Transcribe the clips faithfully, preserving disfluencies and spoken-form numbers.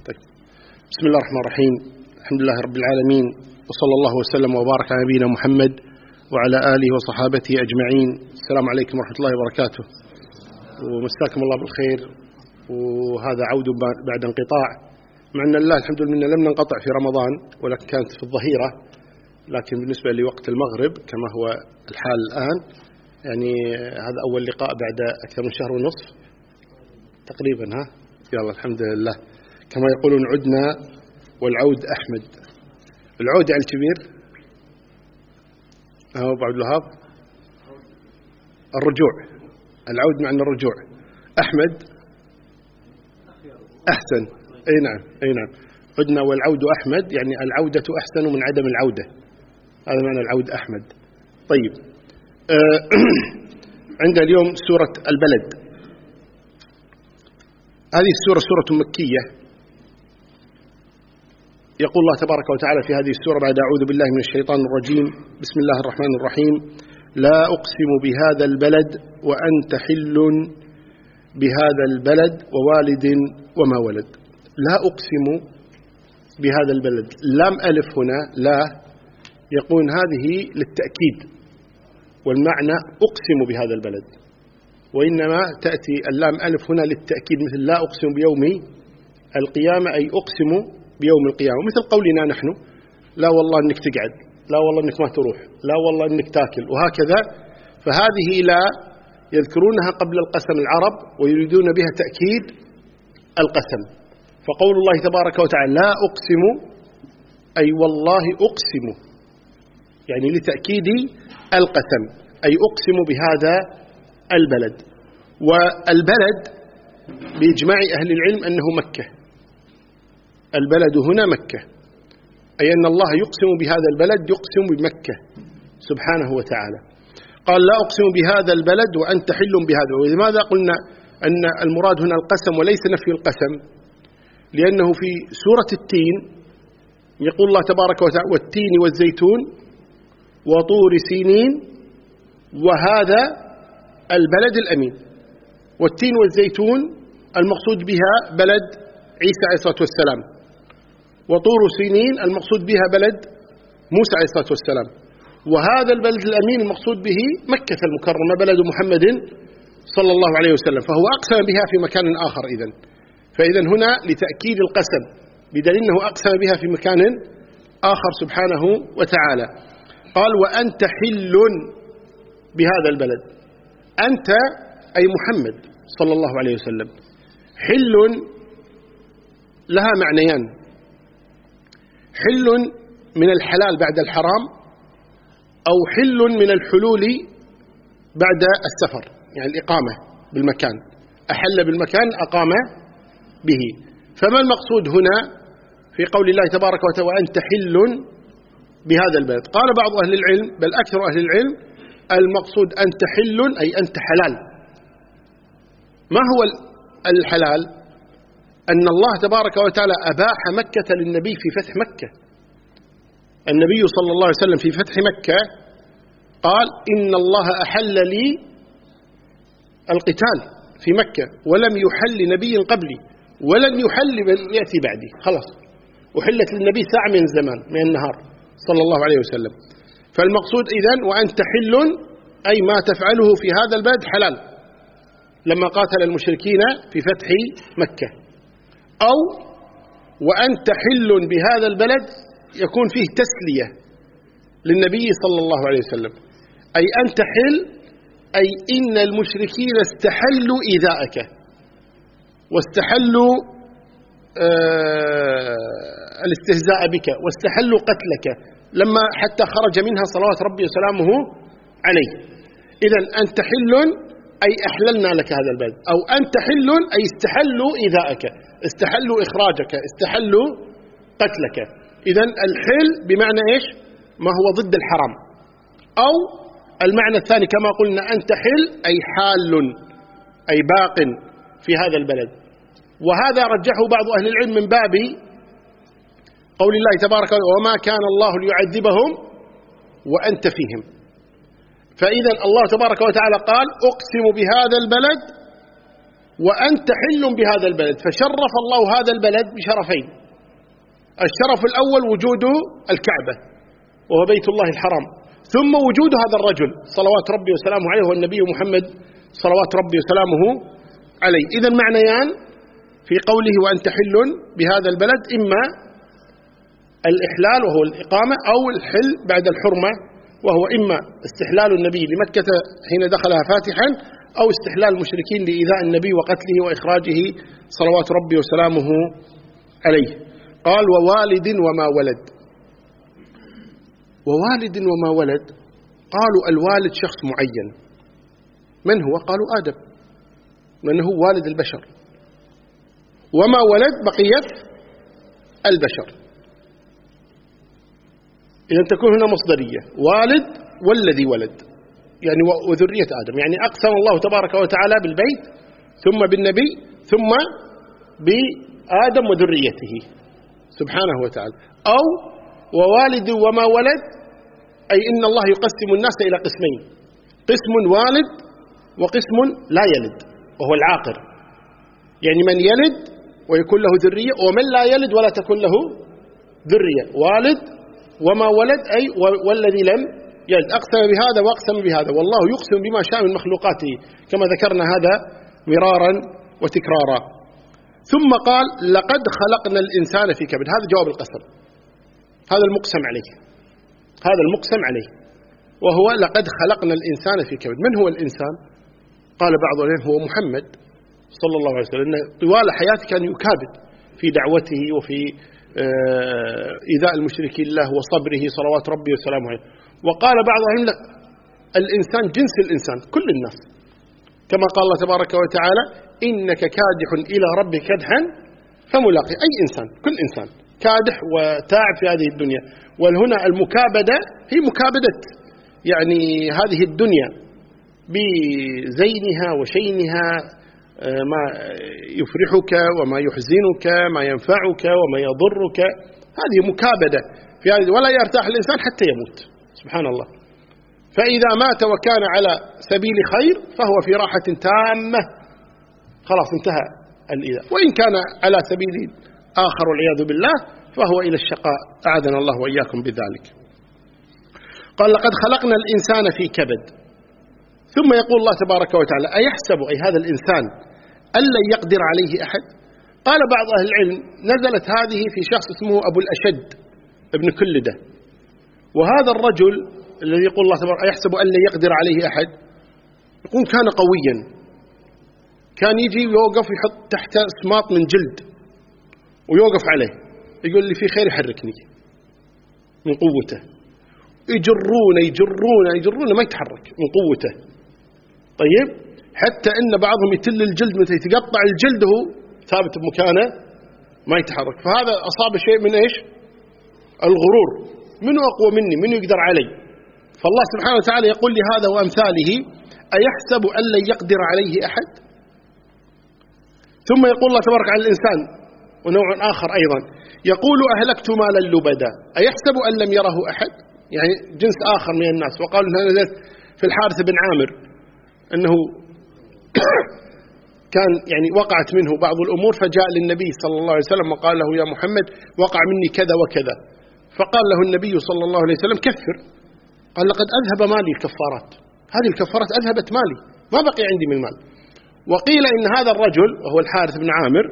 طيب. بسم الله الرحمن الرحيم. الحمد لله رب العالمين، وصلى الله وسلم وبارك على نبينا محمد وعلى آله وصحابته أجمعين. السلام عليكم ورحمة الله وبركاته، ومساكم الله بالخير. وهذا عود بعد انقطاع، مع أن الله الحمد لله لم ننقطع في رمضان، ولكن كانت في الظهيرة، لكن بالنسبة لوقت المغرب كما هو الحال الآن، يعني هذا أول لقاء بعد أكثر من شهر ونصف تقريبا. ها يلا الحمد لله. كما يقولون عدنا والعود أحمد. العود يعني الكبير أهو أبو عبد الوهاب، الرجوع. العود معنى الرجوع. أحمد أحسن. أي نعم أي نعم. عدنا والعود أحمد، يعني العودة أحسن من عدم العودة، هذا معنى العود أحمد. طيب. أه عندنا اليوم سورة البلد. هذه السورة سورة مكية. يقول الله تبارك وتعالى في هذه السورة بعد أعوذ بالله من الشيطان الرجيم: بسم الله الرحمن الرحيم. لا أقسم بهذا البلد وأنت حل بهذا البلد ووالد وما ولد. لا أقسم بهذا البلد، لام ألف هنا لا، يقول هذه للتأكيد، والمعنى أقسم بهذا البلد، وإنما تأتي اللام ألف هنا للتأكيد، مثل لا أقسم بيوم القيامة، أي أقسم بيوم القيامة، مثل قولنا نحن لا والله أنك تقعد، لا والله أنك ما تروح، لا والله أنك تاكل، وهكذا. فهذه لا يذكرونها قبل القسم العرب، ويريدون بها تأكيد القسم. فقول الله تبارك وتعالى لا أقسم أي والله أقسم، يعني لتأكيد القسم، أي أقسم بهذا البلد. والبلد بإجماع أهل العلم أنه مكة. البلد هنا مكة، أي أن الله يقسم بهذا البلد، يقسم بمكة سبحانه وتعالى. قال لا أقسم بهذا البلد وأنت حل بهذا. ولماذا قلنا أن المراد هنا القسم وليس نفي القسم؟ لأنه في سورة التين يقول الله تبارك وتعالى: والتين والزيتون وطور سينين وهذا البلد الأمين. والتين والزيتون المقصود بها بلد عيسى عليه الصلاة والسلام، وطور سينين المقصود بها بلد موسى عليه الصلاة والسلام، وهذا البلد الأمين المقصود به مكة المكرمة بلد محمد صلى الله عليه وسلم، فهو أقسم بها في مكان آخر. إذن فإذن هنا لتأكيد القسم، بدليل أنه أقسم بها في مكان آخر سبحانه وتعالى. قال وأنت حل بهذا البلد. أنت أي محمد صلى الله عليه وسلم. حل لها معنيان: حل من الحلال بعد الحرام، أو حل من الحلول بعد السفر، يعني الإقامة بالمكان، أحل بالمكان أقام به. فما المقصود هنا في قول الله تبارك وتعالى وأنت حل بهذا البلد؟ قال بعض أهل العلم، بل أكثر أهل العلم، المقصود أنت حل أي أنت حلال. ما هو الحلال؟ أن الله تبارك وتعالى أباح مكة للنبي في فتح مكة. النبي صلى الله عليه وسلم في فتح مكة قال إن الله أحل لي القتال في مكة، ولم يحل نبي قبلي ولن يحل من يأتي بعدي. خلاص أحلت للنبي ساعة من الزمان من النهار صلى الله عليه وسلم. فالمقصود إذن وأنت حل أي ما تفعله في هذا البلد حلال، لما قاتل المشركين في فتح مكة. أو وأنت حل بهذا البلد يكون فيه تسلية للنبي صلى الله عليه وسلم، أي أنت حل أي إن المشركين استحلوا إيذاءك، واستحلوا آه الاستهزاء بك، واستحلوا قتلك لما حتى خرج منها صلوات ربي وسلامه عليه. إذن أنت حل أي أحللنا لك هذا البلد، أو أنت حل أي استحلوا إيذاءك، استحلوا إخراجك، استحلوا قتلك. إذن الحل بمعنى إيش؟ ما هو ضد الحرام. أو المعنى الثاني كما قلنا أنت حل أي حال أي باق في هذا البلد. وهذا رجحه بعض أهل العلم من باب قول الله تبارك وتعالى وما كان الله ليعذبهم وأنت فيهم. فإذا الله تبارك وتعالى قال أقسم بهذا البلد وأنت حل بهذا البلد. فشرف الله هذا البلد بشرفين: الشرف الأول وجود الكعبة وهو بيت الله الحرام، ثم وجود هذا الرجل صلوات ربي وسلامه عليه هو النبي محمد صلوات ربي وسلامه عليه. إذن معنيان في قوله وأنت حل بهذا البلد: إما الإحلال وهو الإقامة، أو الحل بعد الحرمة وهو إما استحلال النبي لمكة حين دخلها فاتحا، أو استحلال المشركين لإيذاء النبي وقتله وإخراجه صلوات ربي وسلامه عليه. قال ووالد وما ولد. ووالد وما ولد، قالوا الوالد شخص معين. من هو؟ قالوا آدم، من هو والد البشر. وما ولد بقية البشر. إذن تكون هنا مصدرية: والد والذي ولد، يعني وذرية آدم. يعني أقسم الله تبارك وتعالى بالبيت ثم بالنبي ثم بآدم وذريته سبحانه وتعالى. أو ووالد وما ولد، أي إن الله يقسم الناس إلى قسمين: قسم والد وقسم لا يلد وهو العاقر، يعني من يلد ويكون له ذرية، ومن لا يلد ولا تكون له ذرية. والد وما ولد أي والذي لم يلد. أقسم بهذا وأقسم بهذا، والله يقسم بما شاء من مخلوقاته كما ذكرنا هذا مرارا وتكرارا. ثم قال لقد خلقنا الإنسان في كبد. هذا جواب القسم، هذا المقسم عليه، هذا المقسم عليه، وهو لقد خلقنا الإنسان في كبد. من هو الإنسان؟ قال بعض العلماء هو محمد صلى الله عليه وسلم، طوال حياته كان يكابد في دعوته وفي إيذاء المشركين له وصبره صلوات ربي وسلامه عليه. وقال بعض العلماء الإنسان جنس الإنسان، كل الناس، كما قال الله تبارك وتعالى إنك كادح إلى ربك كدحا فملاقي. أي إنسان، كل إنسان كادح وتاعب في هذه الدنيا. وهنا المكابدة هي مكابدة يعني هذه الدنيا بزينها وشينها، ما يفرحك وما يحزنك، ما ينفعك وما يضرك، هذه مكابدة في هذه، ولا يرتاح الإنسان حتى يموت سبحان الله. فإذا مات وكان على سبيل خير فهو في راحة تامة، خلاص انتهى الإيذاء. وإن كان على سبيل آخر والعياذ بالله فهو إلى الشقاء، أعاذنا الله وإياكم بذلك. قال لقد خلقنا الإنسان في كبد. ثم يقول الله تبارك وتعالى أيحسب أي هذا الإنسان أن لن يقدر عليه أحد؟ قال بعض أهل العلم نزلت هذه في شخص اسمه أبو الأشد ابن كلدة. وهذا الرجل الذي يقول الله تبارك أيحسب أن لن يقدر عليه أحد، يقول كان قويا، كان يجي يوقف يحط تحت سماط من جلد ويوقف عليه، يقول لي في خير يحركني من قوته، يجرونه يجرونه يجرونه ما يتحرك من قوته. طيب حتى إن بعضهم يتل الجلد، مثل يتقطع الجلد هو ثابت بمكانه ما يتحرك. فهذا أصاب شيء من إيش؟ الغرور، منو أقوى مني، منو يقدر علي. فالله سبحانه وتعالى يقول لهذا وأمثاله أيحسب أن لن يقدر عليه أحد. ثم يقول الله تبارك على الإنسان ونوع آخر أيضا يقول أهلكت مالا لبدا أيحسب أن لم يره أحد، يعني جنس آخر من الناس. وقالوا هذا في الحارث بن عامر أنه كان يعني وقعت منه بعض الأمور، فجاء للنبي صلى الله عليه وسلم وقال له يا محمد وقع مني كذا وكذا، فقال له النبي صلى الله عليه وسلم كفر. قال لقد أذهب مالي الكفارات، هذه الكفارات أذهبت مالي، ما بقي عندي من مال. وقيل إن هذا الرجل وهو الحارث بن عامر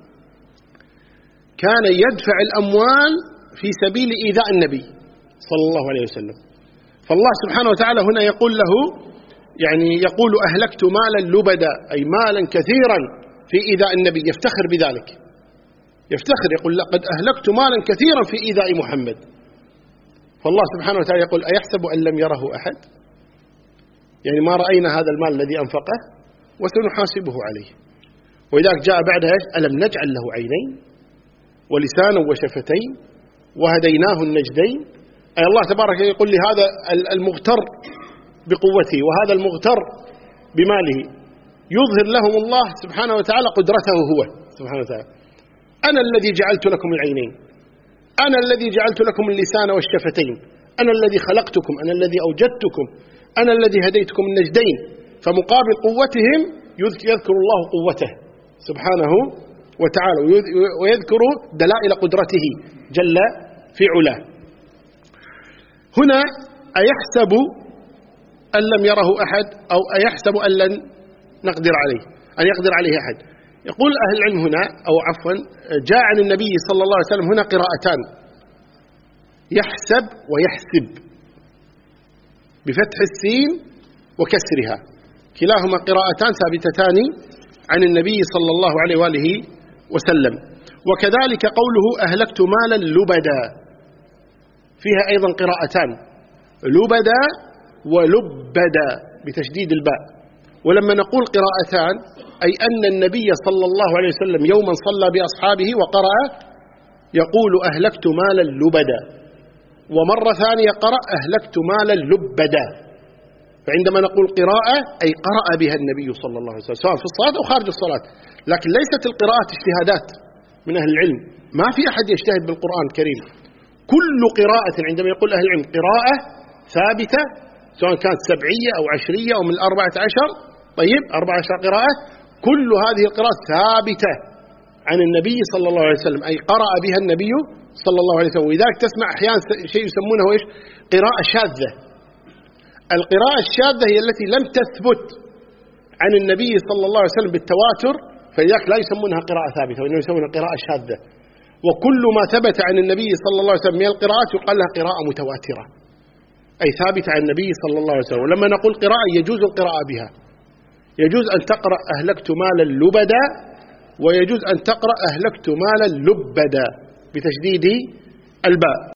كان يدفع الأموال في سبيل إيذاء النبي صلى الله عليه وسلم. فالله سبحانه وتعالى هنا يقول له يعني يقول أهلكت مالا لبدا أي مالا كثيرا في إيذاء النبي، يفتخر بذلك، يفتخر يقول لقد أهلكت مالا كثيرا في إيذاء محمد. فالله سبحانه وتعالى يقول أيحسب أن لم يره أحد، يعني ما رأينا هذا المال الذي أنفقه وسنحاسبه عليه. وإذاك جاء بعدها ألم نجعل له عينين ولسانا وشفتين وهديناه النجدين. أي الله تبارك يقول لهذا المغتر بقوته وهذا المغتر بماله يظهر لهم الله سبحانه وتعالى قدرته هو سبحانه وتعالى. أنا الذي جعلت لكم العينين، أنا الذي جعلت لكم اللسان والشفتين، أنا الذي خلقتكم، أنا الذي أوجدتكم، أنا الذي هديتكم النجدين. فمقابل قوتهم يذكر الله قوته سبحانه وتعالى، ويذكر دلائل قدرته جل في علاه. هنا أيحسب أن لم يره أحد أو أيحسب أن لن نقدر عليه أن يقدر عليه أحد؟ يقول أهل العلم هنا، أو عفوا جاء عن النبي صلى الله عليه وسلم هنا قراءتان، يحسب ويحسب بفتح السين وكسرها، كلاهما قراءتان ثابتتان عن النبي صلى الله عليه وآله وسلم. وكذلك قوله أهلكت مالا لبدا، فيها أيضا قراءتان، لبدا ولبدا بتشديد الباء. ولما نقول قراءتان أي أن النبي صلى الله عليه وسلم يوما صلى بأصحابه وقرأ يقول أهلكت مالا لبدا، ومرة ثانية قرأ أهلكت مالا لبدا. فعندما نقول قراءة أي قرأ بها النبي صلى الله عليه وسلم سواء في الصلاة أو خارج الصلاة، لكن ليست القراءة اجتهادات من أهل العلم، ما في أحد يجتهد بالقرآن الكريم. كل قراءة عندما يقول أهل العلم قراءة ثابتة سواء كانت سبعية أو عشرية أو من الأربعة عشر، طيب أربعة عشر قراءة، كل هذه القراءات ثابتة عن النبي صلى الله عليه وسلم، أي قرأ بها النبي صلى الله عليه وسلم. ولذلك تسمع أحيانا شيء يسمونه إيش؟ قراءة شاذة. القراءة الشاذة هي التي لم تثبت عن النبي صلى الله عليه وسلم بالتواتر، فلذلك لا يسمونها قراءة ثابتة وإنما يسمونها قراءة شاذة. وكل ما ثبت عن النبي صلى الله عليه وسلم من القراءات يقال لها قراءة متواترة، أي ثابتة عن النبي صلى الله عليه وسلم. ولما نقول قراءة يجوز القراءة بها، يجوز أن تقرأ أهلكت مالا لبدا، ويجوز أن تقرأ أهلكت مالا لبدا بتشديد الباء.